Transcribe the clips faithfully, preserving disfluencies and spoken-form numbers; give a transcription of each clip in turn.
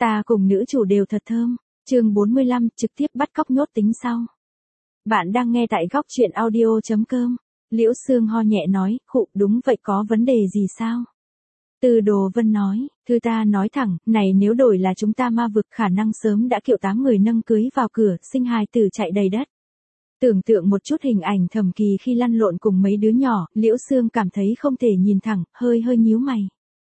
Ta cùng nữ chủ đều thật thơm. Chương bốn mươi lăm, trực tiếp bắt cóc nhốt tính sau. Bạn đang nghe tại góc truyện audio chấm com. Liễu Sương ho nhẹ nói, khụ, đúng vậy, có vấn đề gì sao? Từ Đồ Vân nói, thư ta nói thẳng, này nếu đổi là chúng ta ma vực khả năng sớm đã kiệu tám người nâng cưới vào cửa, sinh hài tử chạy đầy đất. Tưởng tượng một chút hình ảnh Thẩm Kỳ khi lăn lộn cùng mấy đứa nhỏ, Liễu Sương cảm thấy không thể nhìn thẳng, hơi hơi nhíu mày.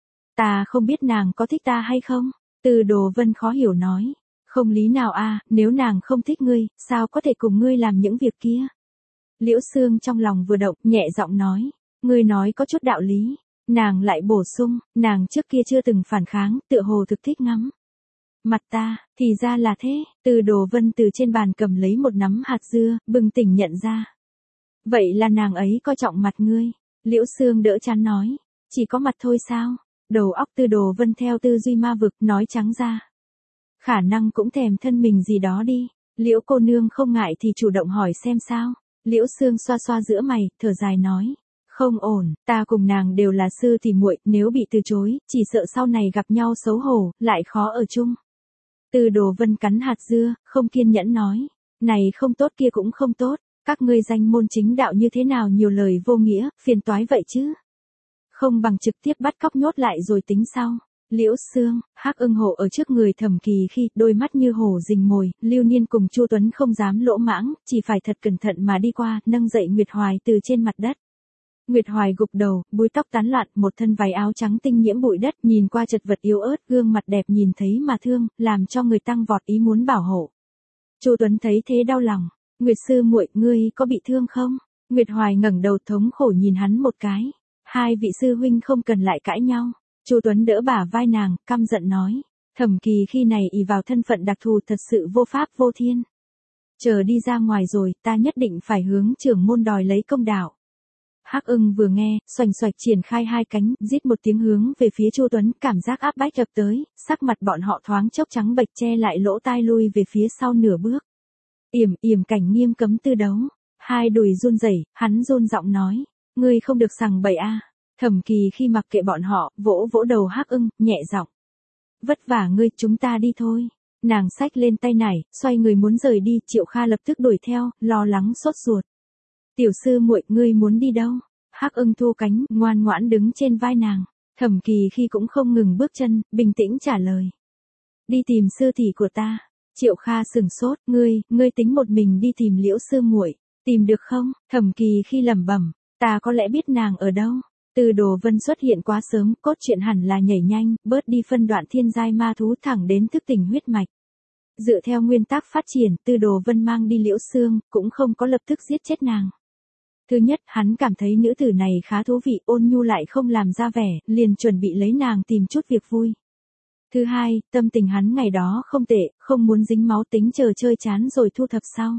Ta không biết nàng có thích ta hay không? Từ Đồ Vân khó hiểu nói. Không lý nào a, nếu nàng không thích ngươi, sao có thể cùng ngươi làm những việc kia? Liễu Sương trong lòng vừa động, nhẹ giọng nói. Ngươi nói có chút đạo lý. Nàng lại bổ sung, nàng trước kia chưa từng phản kháng, tựa hồ thực thích ngắm mặt ta, thì ra là thế. Từ Đồ Vân từ trên bàn cầm lấy một nắm hạt dưa, bừng tỉnh nhận ra. Vậy là nàng ấy coi trọng mặt ngươi. Liễu Sương đỡ chán nói. Chỉ có mặt thôi sao? Đầu óc Từ Đồ Vân theo tư duy ma vực, nói trắng ra. Khả năng cũng thèm thân mình gì đó đi. Liễu cô nương không ngại thì chủ động hỏi xem sao. Liễu Sương xoa xoa giữa mày, thở dài nói. Không ổn, ta cùng nàng đều là sư tỷ muội, nếu bị từ chối, chỉ sợ sau này gặp nhau xấu hổ, lại khó ở chung. Từ Đồ Vân cắn hạt dưa, không kiên nhẫn nói. Này không tốt kia cũng không tốt, các ngươi danh môn chính đạo như thế nào nhiều lời vô nghĩa, phiền toái vậy chứ. Không bằng trực tiếp bắt cóc nhốt lại rồi tính sau. Liễu Sương, Hắc Ưng hộ ở trước người Thẩm Kỳ khi, đôi mắt như hổ rình mồi, Lưu Niên cùng Chu Tuấn không dám lỗ mãng, chỉ phải thật cẩn thận mà đi qua, nâng dậy Nguyệt Hoài từ trên mặt đất. Nguyệt Hoài gục đầu, búi tóc tán loạn, một thân váy áo trắng tinh nhiễm bụi đất, nhìn qua chật vật yếu ớt, gương mặt đẹp nhìn thấy mà thương, làm cho người tăng vọt ý muốn bảo hộ. Chu Tuấn thấy thế đau lòng, Nguyệt sư muội, ngươi có bị thương không? Nguyệt Hoài ngẩng đầu thống khổ nhìn hắn một cái. Hai vị sư huynh không cần lại cãi nhau. Chu Tuấn đỡ bả vai nàng, căm giận nói. Thẩm Kỳ khi này ỷ vào thân phận đặc thù thật sự vô pháp vô thiên. Chờ đi ra ngoài rồi, ta nhất định phải hướng trưởng môn đòi lấy công đạo. Hắc Ưng vừa nghe, xoành xoạch triển khai hai cánh, rít một tiếng hướng về phía Chu Tuấn, cảm giác áp bách ập tới, sắc mặt bọn họ thoáng chốc trắng bệch, che lại lỗ tai lui về phía sau nửa bước. Yểm yểm cảnh nghiêm cấm tư đấu. Hai đùi run rẩy, hắn run giọng nói. Ngươi không được sằng bậy a. Thẩm Kỳ khi mặc kệ bọn họ, vỗ vỗ đầu Hắc Ưng, nhẹ giọng. Vất vả ngươi, chúng ta đi thôi. Nàng xách lên tay nải, xoay người muốn rời đi, Triệu Kha lập tức đuổi theo, lo lắng sốt ruột. Tiểu sư muội, ngươi muốn đi đâu? Hắc Ưng thu cánh, ngoan ngoãn đứng trên vai nàng. Thẩm Kỳ khi cũng không ngừng bước chân, bình tĩnh trả lời. Đi tìm sư tỷ của ta. Triệu Kha sừng sốt, ngươi, ngươi tính một mình đi tìm Liễu sư muội, tìm được không? Thẩm Kỳ khi lẩm bẩm, ta có lẽ biết nàng ở đâu. Từ Đồ Vân xuất hiện quá sớm, cốt truyện hẳn là nhảy nhanh, bớt đi phân đoạn thiên giai ma thú thẳng đến thức tỉnh huyết mạch. Dựa theo nguyên tắc phát triển, Từ Đồ Vân mang đi Liễu Sương, cũng không có lập tức giết chết nàng. Thứ nhất, hắn cảm thấy nữ tử này khá thú vị, ôn nhu lại không làm ra vẻ, liền chuẩn bị lấy nàng tìm chút việc vui. Thứ hai, tâm tình hắn ngày đó không tệ, không muốn dính máu, tính chờ chơi chán rồi thu thập sau.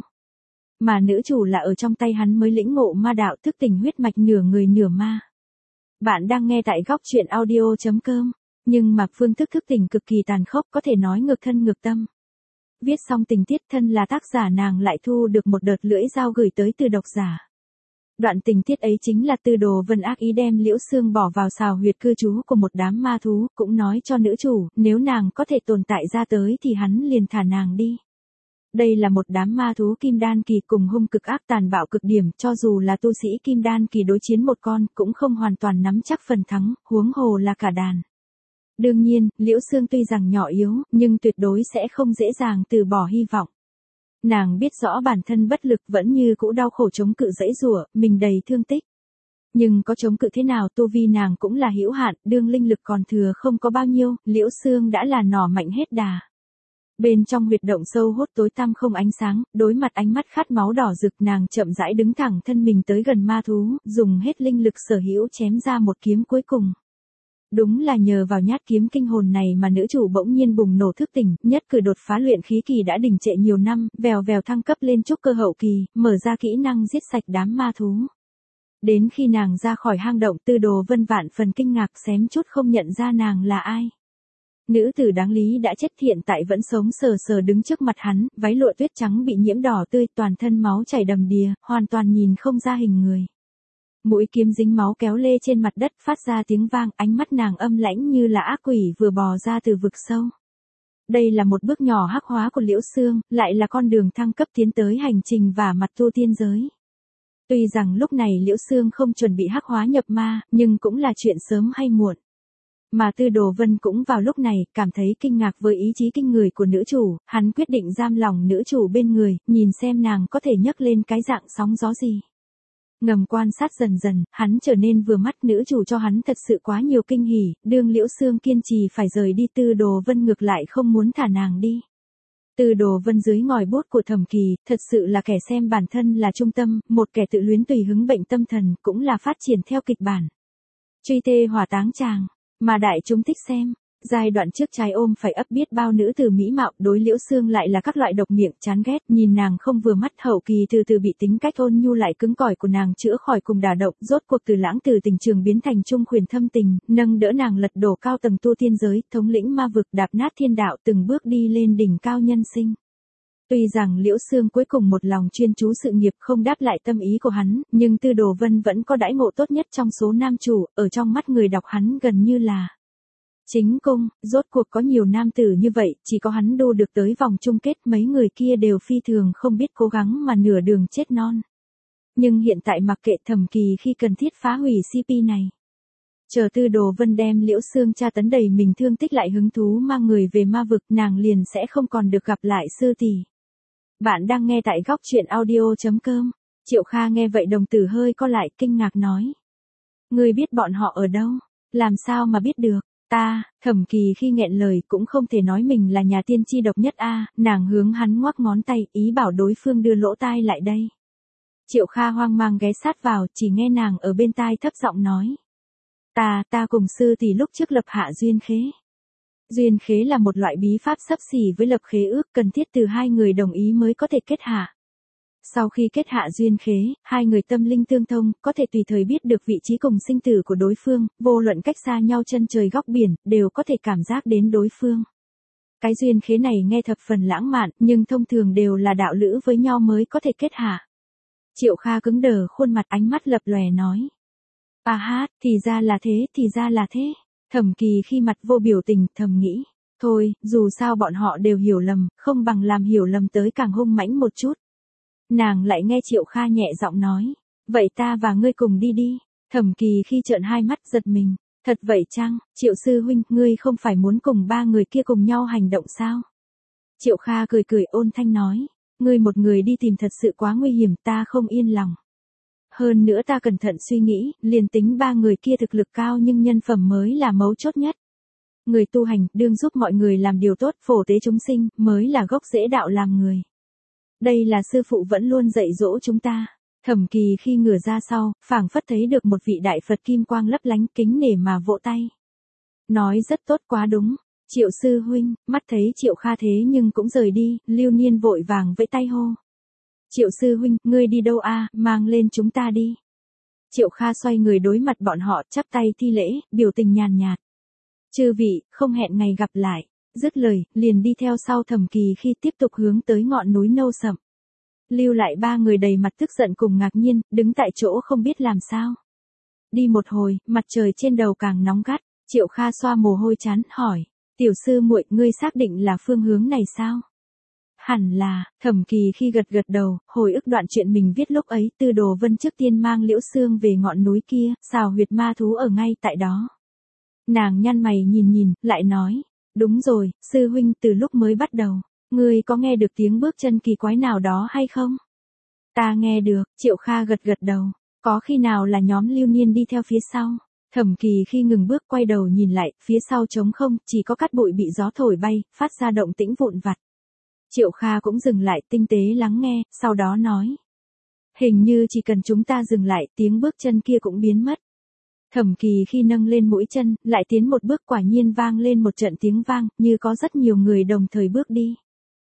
Mà nữ chủ là ở trong tay hắn mới lĩnh ngộ ma đạo, thức tỉnh huyết mạch nửa người nửa ma. Bạn đang nghe tại góc truyện audio chấm com, nhưng mà phương thức thức tỉnh cực kỳ tàn khốc, có thể nói ngược thân ngược tâm. Viết xong tình tiết, thân là tác giả nàng lại thu được một đợt lưỡi dao gửi tới từ độc giả. Đoạn tình tiết ấy chính là Từ Đồ Vân ác ý đem Liễu Sương bỏ vào xào huyệt cư trú của một đám ma thú, cũng nói cho nữ chủ, nếu nàng có thể tồn tại ra tới thì hắn liền thả nàng đi. Đây là một đám ma thú kim đan kỳ cùng hung cực ác tàn bạo cực điểm, cho dù là tu sĩ kim đan kỳ đối chiến một con, cũng không hoàn toàn nắm chắc phần thắng, huống hồ là cả đàn. Đương nhiên, Liễu Sương tuy rằng nhỏ yếu, nhưng tuyệt đối sẽ không dễ dàng từ bỏ hy vọng. Nàng biết rõ bản thân bất lực, vẫn như cũ đau khổ chống cự giãy giụa, mình đầy thương tích. Nhưng có chống cự thế nào, tu vi nàng cũng là hữu hạn, đương linh lực còn thừa không có bao nhiêu, Liễu Sương đã là nỏ mạnh hết đà. Bên trong huyệt động sâu hút tối tăm không ánh sáng, đối mặt ánh mắt khát máu đỏ rực, nàng chậm rãi đứng thẳng thân mình tới gần ma thú, dùng hết linh lực sở hữu chém ra một kiếm cuối cùng. Đúng là nhờ vào nhát kiếm kinh hồn này mà nữ chủ bỗng nhiên bùng nổ thức tỉnh, nhất cử đột phá luyện khí kỳ đã đình trệ nhiều năm, vèo vèo thăng cấp lên trúc cơ hậu kỳ, mở ra kỹ năng giết sạch đám ma thú. Đến khi nàng ra khỏi hang động, Từ Đồ Vân vạn phần kinh ngạc, xém chút không nhận ra nàng là ai. Nữ tử đáng lý đã chết hiện tại vẫn sống sờ sờ đứng trước mặt hắn, váy lụa tuyết trắng bị nhiễm đỏ tươi, toàn thân máu chảy đầm đìa, hoàn toàn nhìn không ra hình người. Mũi kiếm dính máu kéo lê trên mặt đất, phát ra tiếng vang, ánh mắt nàng âm lãnh như là ác quỷ vừa bò ra từ vực sâu. đây là một bước nhỏ hắc hóa của Liễu Xương, lại là con đường thăng cấp tiến tới hành trình và mặt tu tiên giới. Tuy rằng lúc này Liễu Xương không chuẩn bị hắc hóa nhập ma, nhưng cũng là chuyện sớm hay muộn. Mà Tư Đồ Vân cũng vào lúc này, cảm thấy kinh ngạc với ý chí kinh người của nữ chủ, hắn quyết định giam lòng nữ chủ bên người, nhìn xem nàng có thể nhấc lên cái dạng sóng gió gì. Ngầm quan sát dần dần, hắn trở nên vừa mắt, nữ chủ cho hắn thật sự quá nhiều kinh hỉ, đương Liễu Xương kiên trì phải rời đi, Tư Đồ Vân ngược lại không muốn thả nàng đi. Tư Đồ Vân dưới ngòi bút của Thẩm Kỳ, thật sự là kẻ xem bản thân là trung tâm, một kẻ tự luyến tùy hứng bệnh tâm thần, cũng là phát triển theo kịch bản. Truy tê hỏa táng chàng, mà đại chúng thích xem. Giai đoạn trước trái ôm phải ấp biết bao nữ từ mỹ mạo, đối Liễu Xương lại là các loại độc miệng chán ghét, nhìn nàng không vừa mắt, hậu kỳ từ từ bị tính cách ôn nhu lại cứng cỏi của nàng chữa khỏi cùng đả động, rốt cuộc từ lãng từ tình trường biến thành trung khuyển thâm tình, nâng đỡ nàng lật đổ cao tầng tu tiên giới, thống lĩnh ma vực, đạp nát thiên đạo, từng bước đi lên đỉnh cao nhân sinh. Tuy rằng Liễu Xương cuối cùng một lòng chuyên chú sự nghiệp không đáp lại tâm ý của hắn, nhưng Tư Đồ Vân vẫn có đãi ngộ tốt nhất trong số nam chủ, ở trong mắt người đọc hắn gần như là chính cung, rốt cuộc có nhiều nam tử như vậy, chỉ có hắn đu được tới vòng chung kết, mấy người kia đều phi thường không biết cố gắng mà nửa đường chết non. Nhưng hiện tại mặc kệ Thẩm Kỳ khi cần thiết phá hủy xê pê này. Chờ Tư Đồ Vân đem Liễu Xương tra tấn đầy mình thương tích lại hứng thú mang người về ma vực, nàng liền sẽ không còn được gặp lại sư tỷ. Bạn đang nghe tại góc truyện audio chấm com. Triệu Kha nghe vậy đồng tử hơi co lại, kinh ngạc nói. Ngươi biết bọn họ ở đâu? Làm sao mà biết được? Ta, Thẩm Kỳ khi nghẹn lời cũng không thể nói mình là nhà tiên tri độc nhất a, nàng hướng hắn ngoắc ngón tay, ý bảo đối phương đưa lỗ tai lại đây. Triệu Kha hoang mang ghé sát vào, chỉ nghe nàng ở bên tai thấp giọng nói. Ta, ta cùng sư tỷ lúc trước lập hạ duyên khế. Duyên khế là một loại bí pháp xấp xỉ với lập khế ước, cần thiết từ hai người đồng ý mới có thể kết hạ. Sau khi kết hạ duyên khế, hai người tâm linh tương thông, có thể tùy thời biết được vị trí cùng sinh tử của đối phương, vô luận cách xa nhau chân trời góc biển, đều có thể cảm giác đến đối phương. Cái duyên khế này nghe thập phần lãng mạn, nhưng thông thường đều là đạo lữ với nhau mới có thể kết hạ. Triệu Kha cứng đờ khuôn mặt, ánh mắt lập lòe nói. À hát, thì ra là thế, thì ra là thế. Thẩm Kỳ khi mặt vô biểu tình, thầm nghĩ. Thôi, dù sao bọn họ đều hiểu lầm, không bằng làm hiểu lầm tới càng hung mãnh một chút. Nàng lại nghe Triệu Kha nhẹ giọng nói. Vậy ta và ngươi cùng đi đi. Thẩm Kỳ khi trợn hai mắt giật mình. Thật vậy chăng, Triệu sư huynh, ngươi không phải muốn cùng ba người kia cùng nhau hành động sao? Triệu Kha cười cười ôn thanh nói. Ngươi một người đi tìm thật sự quá nguy hiểm, ta không yên lòng. Hơn nữa ta cẩn thận suy nghĩ, liền tính ba người kia thực lực cao nhưng nhân phẩm mới là mấu chốt nhất. Người tu hành, đương giúp mọi người làm điều tốt, phổ tế chúng sinh, mới là gốc rễ đạo làm người. Đây là sư phụ vẫn luôn dạy dỗ chúng ta. Thẩm Kỳ khi ngửa ra sau, phảng phất thấy được một vị đại Phật kim quang lấp lánh, kính nể mà vỗ tay. Nói rất tốt, quá đúng. Triệu sư huynh, mắt thấy Triệu Kha thế nhưng cũng rời đi, Lưu Niên vội vàng vẫy tay hô. Triệu sư huynh, ngươi đi đâu a, mang lên chúng ta đi. Triệu Kha xoay người đối mặt bọn họ, chắp tay thi lễ, biểu tình nhàn nhạt. Chư vị, không hẹn ngày gặp lại. Dứt lời, liền đi theo sau Thẩm Kỳ khi tiếp tục hướng tới ngọn núi nâu sậm. Lưu lại ba người đầy mặt tức giận cùng ngạc nhiên, đứng tại chỗ không biết làm sao. Đi một hồi, mặt trời trên đầu càng nóng gắt, Triệu Kha xoa mồ hôi chán, hỏi. Tiểu sư muội, ngươi xác định là phương hướng này sao? Hẳn là, Thẩm Kỳ khi gật gật đầu, hồi ức đoạn chuyện mình viết lúc ấy, Tư Đồ Vân trước tiên mang Liễu Xương về ngọn núi kia, xào huyệt ma thú ở ngay tại đó. Nàng nhăn mày nhìn nhìn, lại nói, đúng rồi, sư huynh, từ lúc mới bắt đầu, ngươi có nghe được tiếng bước chân kỳ quái nào đó hay không? Ta nghe được, Triệu Kha gật gật đầu, có khi nào là nhóm Lưu Niên đi theo phía sau? Thẩm Kỳ khi ngừng bước quay đầu nhìn lại, phía sau trống không, chỉ có cát bụi bị gió thổi bay, phát ra động tĩnh vụn vặt. Triệu Kha cũng dừng lại, tinh tế lắng nghe, sau đó nói. Hình như chỉ cần chúng ta dừng lại, tiếng bước chân kia cũng biến mất. Thẩm Kỳ khi nâng lên mũi chân, lại tiến một bước, quả nhiên vang lên một trận tiếng vang, như có rất nhiều người đồng thời bước đi.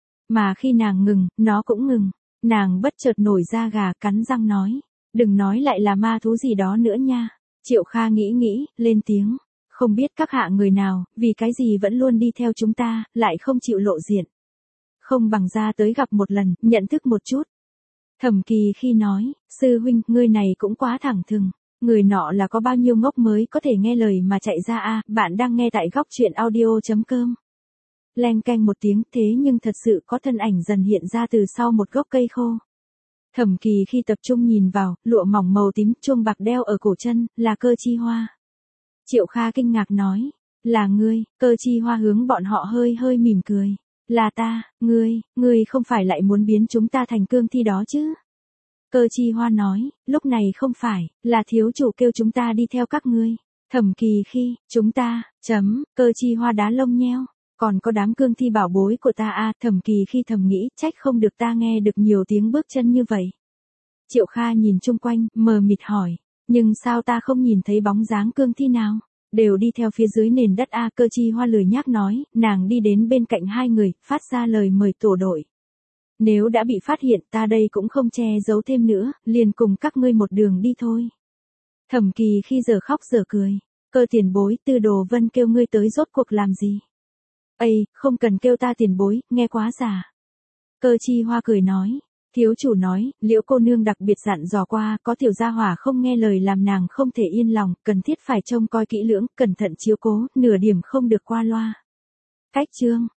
Mà khi nàng ngừng, nó cũng ngừng. Nàng bất chợt nổi da gà, cắn răng nói. Đừng nói lại là ma thú gì đó nữa nha. Triệu Kha nghĩ nghĩ, lên tiếng. Không biết các hạ người nào, vì cái gì vẫn luôn đi theo chúng ta, lại không chịu lộ diện. Không bằng ra tới gặp một lần, nhận thức một chút. Thẩm Kỳ khi nói, sư huynh, ngươi này cũng quá thẳng thừng. Người nọ là có bao nhiêu ngốc mới có thể nghe lời mà chạy ra a, bạn đang nghe tại góc truyện audio chấm com. leng keng một tiếng, thế nhưng thật sự có thân ảnh dần hiện ra từ sau một gốc cây khô. Thẩm Kỳ khi tập trung nhìn vào, lụa mỏng màu tím, chuông bạc đeo ở cổ chân, là Cơ Chi Hoa. Triệu Kha kinh ngạc nói, là ngươi. Cơ Chi Hoa hướng bọn họ hơi hơi mỉm cười. Là ta, ngươi, ngươi không phải lại muốn biến chúng ta thành cương thi đó chứ? Cơ Chi Hoa nói, lúc này không phải, là thiếu chủ kêu chúng ta đi theo các ngươi. Thẩm Kỳ khi, chúng ta, chấm, Cơ Chi Hoa đá lông nheo. Còn có đám cương thi bảo bối của ta à, Thẩm Kỳ khi thầm nghĩ, trách không được ta nghe được nhiều tiếng bước chân như vậy. Triệu Kha nhìn chung quanh, mờ mịt hỏi, nhưng sao ta không nhìn thấy bóng dáng cương thi nào? Đều đi theo phía dưới nền đất a. Cơ Chi Hoa lười nhác nói, nàng đi đến bên cạnh hai người, phát ra lời mời tổ đội. Nếu đã bị phát hiện, ta đây cũng không che giấu thêm nữa, liền cùng các ngươi một đường đi thôi. Thẩm Kỳ khi giờ khóc giờ cười, Cơ tiền bối, Tư Đồ Vân kêu ngươi tới rốt cuộc làm gì? Ây, không cần kêu ta tiền bối, nghe quá giả. Cơ Chi Hoa cười nói, thiếu chủ nói, Liễu cô nương đặc biệt dặn dò qua, có tiểu gia hỏa không nghe lời làm nàng không thể yên lòng, cần thiết phải trông coi kỹ lưỡng, cẩn thận chiếu cố, nửa điểm không được qua loa. Cách chương